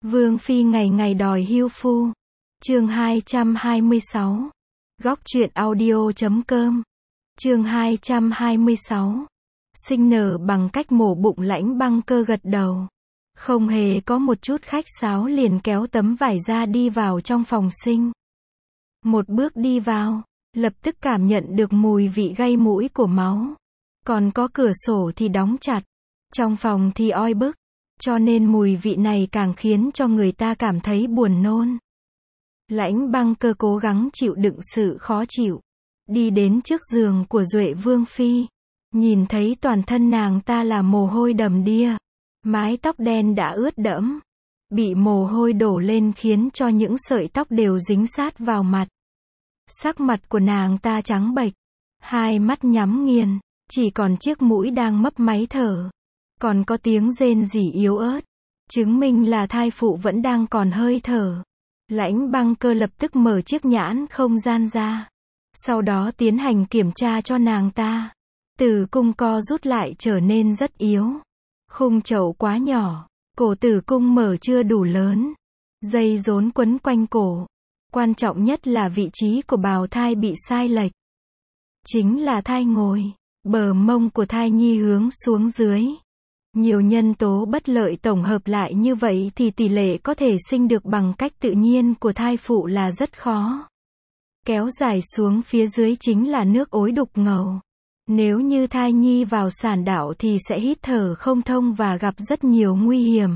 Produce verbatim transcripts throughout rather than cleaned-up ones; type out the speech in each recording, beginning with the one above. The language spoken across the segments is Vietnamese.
Vương phi ngày ngày đòi hưu phu. Chương hai trăm hai mươi sáu. Góc truyện audio chấm com. Chương hai trăm hai mươi sáu. Sinh nở bằng cách mổ bụng. Lãnh Băng Cơ gật đầu. Không hề có một chút khách sáo liền kéo tấm vải ra đi vào trong phòng sinh. Một bước đi vào, lập tức cảm nhận được mùi vị gây mũi của máu. Còn có cửa sổ thì đóng chặt. Trong phòng thì oi bức. Cho nên mùi vị này càng khiến cho người ta cảm thấy buồn nôn. Lãnh Băng Cơ cố gắng chịu đựng sự khó chịu. Đi đến trước giường của Duệ Vương Phi. Nhìn thấy toàn thân nàng ta là mồ hôi đầm đìa. Mái tóc đen đã ướt đẫm. Bị mồ hôi đổ lên khiến cho những sợi tóc đều dính sát vào mặt. Sắc mặt của nàng ta trắng bệch. Hai mắt nhắm nghiền. Chỉ còn chiếc mũi đang mấp máy thở. Còn có tiếng rên rỉ yếu ớt. Chứng minh là thai phụ vẫn đang còn hơi thở. Lãnh Băng Cơ lập tức mở chiếc nhãn không gian ra. Sau đó tiến hành kiểm tra cho nàng ta. Tử cung co rút lại trở nên rất yếu. Khung chậu quá nhỏ. Cổ tử cung mở chưa đủ lớn. Dây rốn quấn quanh cổ. Quan trọng nhất là vị trí của bào thai bị sai lệch. Chính là thai ngồi. Bờ mông của thai nhi hướng xuống dưới. Nhiều nhân tố bất lợi tổng hợp lại như vậy thì tỷ lệ có thể sinh được bằng cách tự nhiên của thai phụ là rất khó. Kéo dài xuống phía dưới chính là nước ối đục ngầu. Nếu như thai nhi vào sản đạo thì sẽ hít thở không thông và gặp rất nhiều nguy hiểm.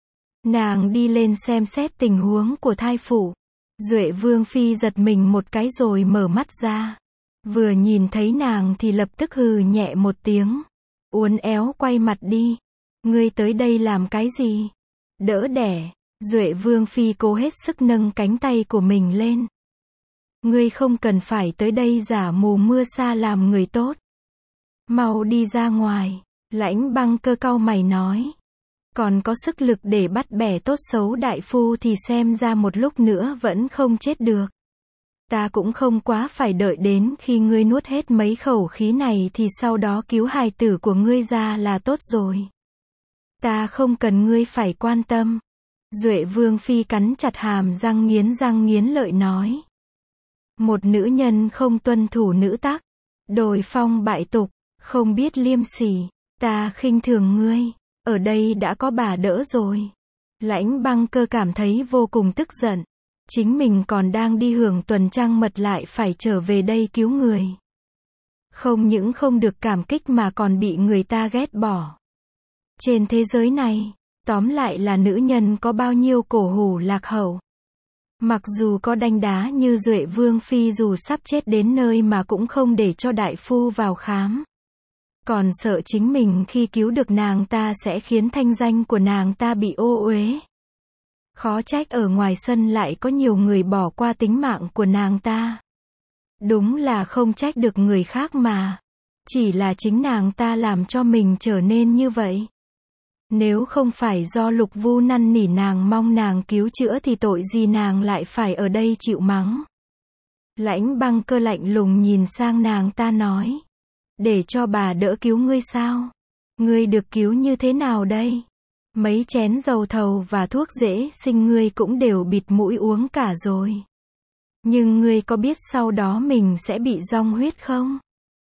Nàng đi lên xem xét tình huống của thai phụ. Duệ Vương Phi giật mình một cái rồi mở mắt ra. Vừa nhìn thấy nàng thì lập tức hừ nhẹ một tiếng. Uốn éo quay mặt đi. Ngươi tới đây làm cái gì? Đỡ đẻ. Duệ Vương Phi cố hết sức nâng cánh tay của mình lên. Ngươi không cần phải tới đây giả mù mưa sa làm người tốt. Mau đi ra ngoài. Lãnh Băng Cơ cau mày nói. Còn có sức lực để bắt bẻ tốt xấu đại phu thì xem ra một lúc nữa vẫn không chết được. Ta cũng không quá phải đợi đến khi ngươi nuốt hết mấy khẩu khí này thì sau đó cứu hài tử của ngươi ra là tốt rồi. Ta không cần ngươi phải quan tâm. Duệ Vương Phi cắn chặt hàm răng nghiến răng nghiến lợi nói. Một nữ nhân không tuân thủ nữ tắc. Đồi phong bại tục. Không biết liêm sỉ. Ta khinh thường ngươi. Ở đây đã có bà đỡ rồi. Lãnh Băng Cơ cảm thấy vô cùng tức giận. Chính mình còn đang đi hưởng tuần trăng mật lại phải trở về đây cứu người. Không những không được cảm kích mà còn bị người ta ghét bỏ. Trên thế giới này, tóm lại là nữ nhân có bao nhiêu cổ hủ lạc hậu. Mặc dù có đanh đá như Duệ Vương Phi dù sắp chết đến nơi mà cũng không để cho đại phu vào khám. Còn sợ chính mình khi cứu được nàng ta sẽ khiến thanh danh của nàng ta bị ô uế. Khó trách ở ngoài sân lại có nhiều người bỏ qua tính mạng của nàng ta. Đúng là không trách được người khác mà. Chỉ là chính nàng ta làm cho mình trở nên như vậy. Nếu không phải do Lục Vu năn nỉ nàng mong nàng cứu chữa thì tội gì nàng lại phải ở đây chịu mắng. Lãnh Băng Cơ lạnh lùng nhìn sang nàng ta nói. Để cho bà đỡ cứu ngươi sao? Ngươi được cứu như thế nào đây? Mấy chén dầu thầu và thuốc dễ sinh ngươi cũng đều bịt mũi uống cả rồi. Nhưng ngươi có biết sau đó mình sẽ bị rong huyết không?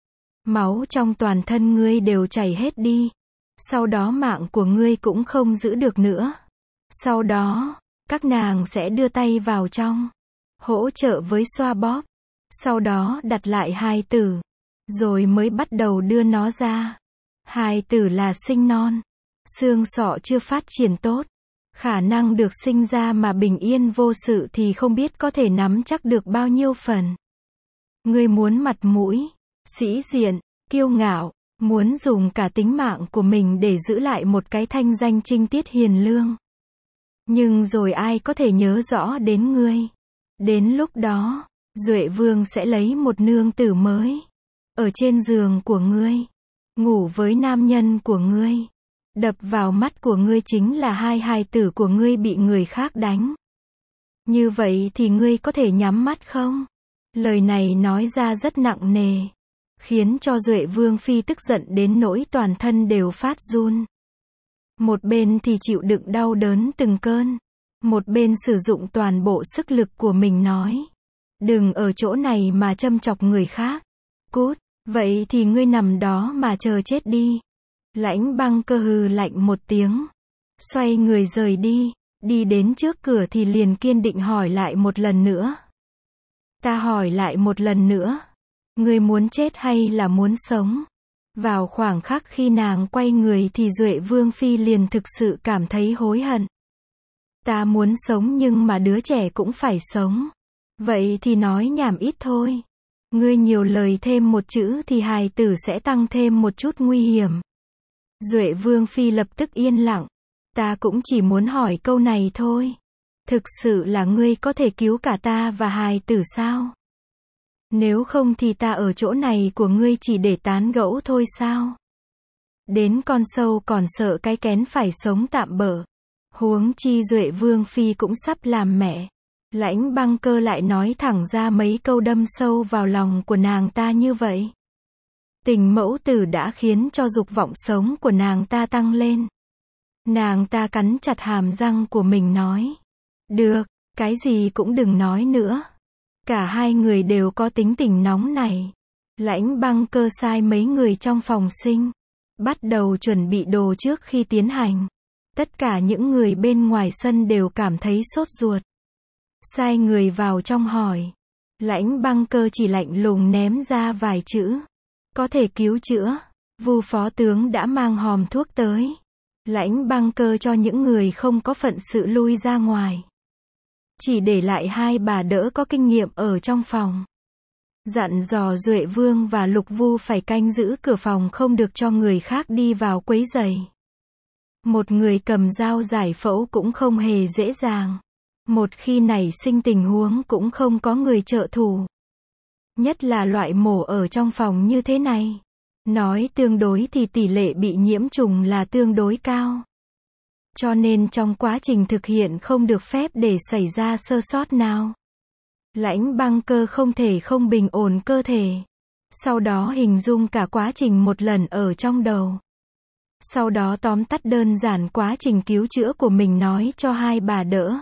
Máu trong toàn thân ngươi đều chảy hết đi. Sau đó mạng của ngươi cũng không giữ được nữa. Sau đó, các nàng sẽ đưa tay vào trong. Hỗ trợ với xoa bóp. Sau đó đặt lại hài tử. Rồi mới bắt đầu đưa nó ra. Hài tử là sinh non. Xương sọ chưa phát triển tốt. Khả năng được sinh ra mà bình yên vô sự thì không biết có thể nắm chắc được bao nhiêu phần. Ngươi muốn mặt mũi, sĩ diện, kiêu ngạo, muốn dùng cả tính mạng của mình để giữ lại một cái thanh danh trinh tiết hiền lương. Nhưng rồi ai có thể nhớ rõ đến ngươi. Đến lúc đó, Duệ Vương sẽ lấy một nương tử mới. Ở trên giường của ngươi. Ngủ với nam nhân của ngươi. Đập vào mắt của ngươi chính là hai hài tử của ngươi bị người khác đánh. Như vậy thì ngươi có thể nhắm mắt không? Lời này nói ra rất nặng nề. Khiến cho Duệ Vương Phi tức giận đến nỗi toàn thân đều phát run. Một bên thì chịu đựng đau đớn từng cơn. một bên sử dụng toàn bộ sức lực của mình nói. Đừng ở chỗ này mà châm chọc người khác. Cút, vậy thì ngươi nằm đó mà chờ chết đi. Lãnh Băng Cơ hừ lạnh một tiếng. Xoay người rời đi, đi đến trước cửa thì liền kiên định hỏi lại một lần nữa. Ta hỏi lại một lần nữa. Ngươi muốn chết hay là muốn sống? Vào khoảng khắc khi nàng quay người thì Duệ Vương Phi liền thực sự cảm thấy hối hận. Ta muốn sống nhưng mà đứa trẻ cũng phải sống. Vậy thì nói nhảm ít thôi. Ngươi nhiều lời thêm một chữ thì hài tử sẽ tăng thêm một chút nguy hiểm. Duệ Vương Phi lập tức yên lặng. Ta cũng chỉ muốn hỏi câu này thôi. Thực sự là ngươi có thể cứu cả ta và hài tử sao? Nếu không thì ta ở chỗ này của ngươi chỉ để tán gẫu thôi sao? Đến con sâu còn sợ cái kén phải sống tạm bợ. Huống chi Duệ Vương Phi cũng sắp làm mẹ. Lãnh Băng Cơ lại nói thẳng ra mấy câu đâm sâu vào lòng của nàng ta như vậy. Tình mẫu tử đã khiến cho dục vọng sống của nàng ta tăng lên. Nàng ta cắn chặt hàm răng của mình nói. Được, cái gì cũng đừng nói nữa. Cả hai người đều có tính tình nóng này. Lãnh Băng Cơ sai mấy người trong phòng sinh. Bắt đầu chuẩn bị đồ trước khi tiến hành. Tất cả những người bên ngoài sân đều cảm thấy sốt ruột. Sai người vào trong hỏi. Lãnh Băng Cơ chỉ lạnh lùng ném ra vài chữ. Có thể cứu chữa. Vu phó tướng đã mang hòm thuốc tới. Lãnh Băng Cơ cho những người không có phận sự lui ra ngoài. Chỉ để lại hai bà đỡ có kinh nghiệm ở trong phòng. Dặn dò Duệ Vương và Lục Vu phải canh giữ cửa phòng không được cho người khác đi vào quấy rầy. Một người cầm dao giải phẫu cũng không hề dễ dàng. Một khi nảy sinh tình huống cũng không có người trợ thủ. Nhất là loại mổ ở trong phòng như thế này. Nói tương đối thì tỷ lệ bị nhiễm trùng là tương đối cao. Cho nên trong quá trình thực hiện không được phép để xảy ra sơ sót nào. Lãnh Băng Cơ không thể không bình ổn cơ thể. Sau đó hình dung cả quá trình một lần ở trong đầu. Sau đó tóm tắt đơn giản quá trình cứu chữa của mình nói cho hai bà đỡ.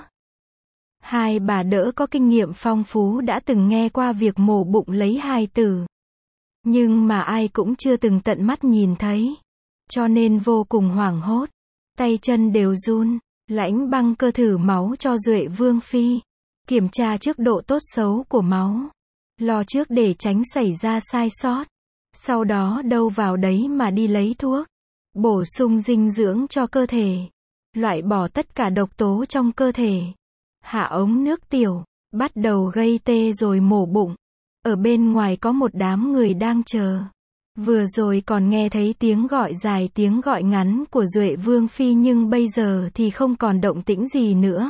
Hai bà đỡ có kinh nghiệm phong phú đã từng nghe qua việc mổ bụng lấy hài tử. Nhưng mà ai cũng chưa từng tận mắt nhìn thấy. Cho nên vô cùng hoảng hốt. Tay chân đều run. Lãnh Băng Cơ thử máu cho Duệ Vương Phi. Kiểm tra trước độ tốt xấu của máu. Lo trước để tránh xảy ra sai sót. Sau đó đâu vào đấy mà đi lấy thuốc. Bổ sung dinh dưỡng cho cơ thể. Loại bỏ tất cả độc tố trong cơ thể. Hạ ống nước tiểu. Bắt đầu gây tê rồi mổ bụng. Ở bên ngoài có một đám người đang chờ. Vừa rồi còn nghe thấy tiếng gọi dài tiếng gọi ngắn của Duệ Vương Phi nhưng bây giờ thì không còn động tĩnh gì nữa.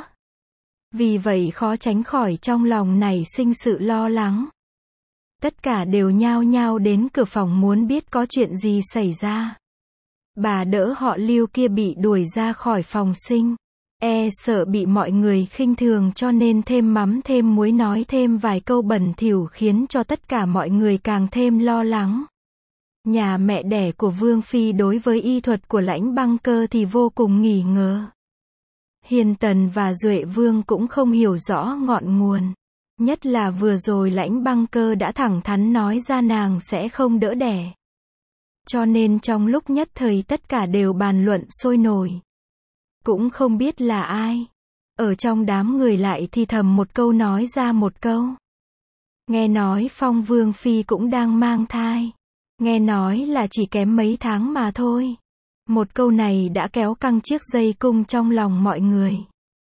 Vì vậy khó tránh khỏi trong lòng nảy sinh sự lo lắng. Tất cả đều nhao nhao đến cửa phòng muốn biết có chuyện gì xảy ra. Bà đỡ họ Lưu kia bị đuổi ra khỏi phòng sinh. E sợ bị mọi người khinh thường cho nên thêm mắm thêm muối nói thêm vài câu bẩn thỉu khiến cho tất cả mọi người càng thêm lo lắng. Nhà mẹ đẻ của Vương Phi đối với y thuật của Lãnh Băng Cơ thì vô cùng nghi ngờ. Hiền Tần và Duệ Vương cũng không hiểu rõ ngọn nguồn. Nhất là vừa rồi Lãnh Băng Cơ đã thẳng thắn nói ra nàng sẽ không đỡ đẻ. Cho nên trong lúc nhất thời tất cả đều bàn luận sôi nổi. Cũng không biết là ai. Ở trong đám người lại thì thầm một câu nói ra một câu. Nghe nói Phong Vương Phi cũng đang mang thai. Nghe nói là chỉ kém mấy tháng mà thôi. Một câu này đã kéo căng chiếc dây cung trong lòng mọi người.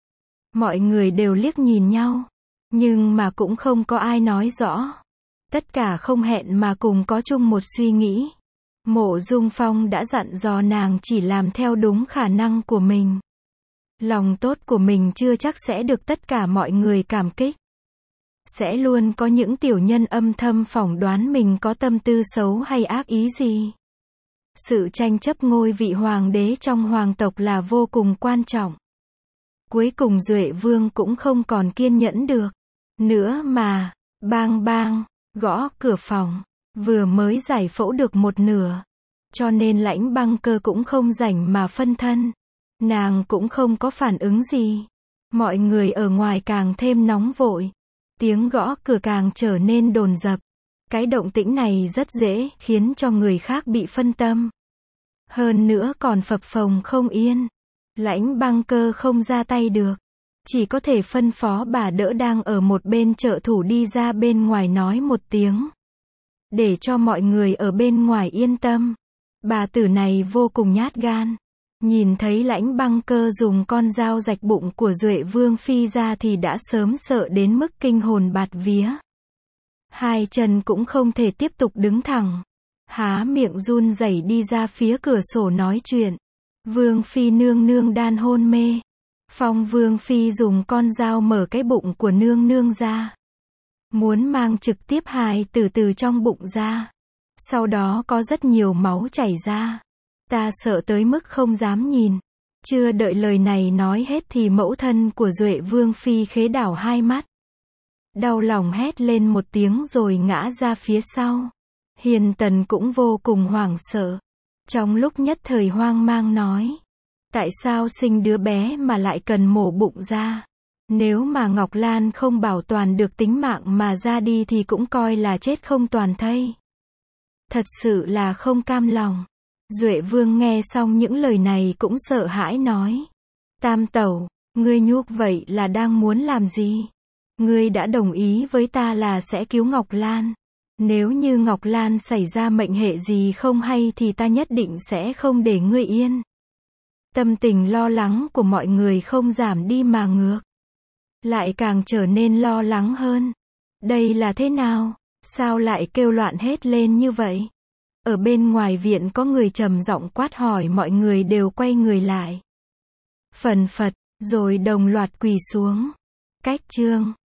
Mọi người đều liếc nhìn nhau. Nhưng mà cũng không có ai nói rõ. Tất cả không hẹn mà cùng có chung một suy nghĩ. Mộ Dung Phong đã dặn dò nàng chỉ làm theo đúng khả năng của mình. Lòng tốt của mình chưa chắc sẽ được tất cả mọi người cảm kích. Sẽ luôn có những tiểu nhân âm thầm phỏng đoán mình có tâm tư xấu hay ác ý gì. Sự tranh chấp ngôi vị hoàng đế trong hoàng tộc là vô cùng quan trọng. Cuối cùng Duệ Vương cũng không còn kiên nhẫn được nữa mà, bang bang, gõ cửa phòng, vừa mới giải phẫu được một nửa. Cho nên Lãnh Băng Cơ cũng không rảnh mà phân thân. Nàng cũng không có phản ứng gì. Mọi người ở ngoài càng thêm nóng vội. Tiếng gõ cửa càng trở nên dồn dập. Cái động tĩnh này rất dễ khiến cho người khác bị phân tâm. Hơn nữa còn phập phồng không yên. Lãnh Băng Cơ không ra tay được. Chỉ có thể phân phó bà đỡ đang ở một bên trợ thủ đi ra bên ngoài nói một tiếng. Để cho mọi người ở bên ngoài yên tâm. Bà tử này vô cùng nhát gan. Nhìn thấy Lãnh Băng Cơ dùng con dao rạch bụng của Duệ Vương Phi ra thì đã sớm sợ đến mức kinh hồn bạt vía. Hai chân cũng không thể tiếp tục đứng thẳng. Há miệng run rẩy đi ra phía cửa sổ nói chuyện. Vương Phi nương nương đang hôn mê. Phong Vương Phi dùng con dao mở cái bụng của nương nương ra. Muốn mang trực tiếp hài tử từ trong bụng ra. Sau đó có rất nhiều máu chảy ra. Ta sợ tới mức không dám nhìn. Chưa đợi lời này nói hết thì mẫu thân của Duệ Vương Phi khế đảo hai mắt. Đau lòng hét lên một tiếng rồi ngã ra phía sau. Hiền Tần cũng vô cùng hoảng sợ. Trong lúc nhất thời hoang mang nói. Tại sao sinh đứa bé mà lại cần mổ bụng ra? Nếu mà Ngọc Lan không bảo toàn được tính mạng mà ra đi thì cũng coi là chết không toàn thây. Thật sự là không cam lòng. Duệ Vương nghe xong những lời này cũng sợ hãi nói. Tam tẩu, ngươi nhuốc vậy là đang muốn làm gì? Ngươi đã đồng ý với ta là sẽ cứu Ngọc Lan. Nếu như Ngọc Lan xảy ra mệnh hệ gì không hay thì ta nhất định sẽ không để ngươi yên. Tâm tình lo lắng của mọi người không giảm đi mà ngược. Lại càng trở nên lo lắng hơn. Đây là thế nào? Sao lại kêu loạn hết lên như vậy? Ở bên ngoài viện có người trầm giọng quát hỏi, mọi người đều quay người lại. Phần phật, rồi đồng loạt quỳ xuống. Cách chương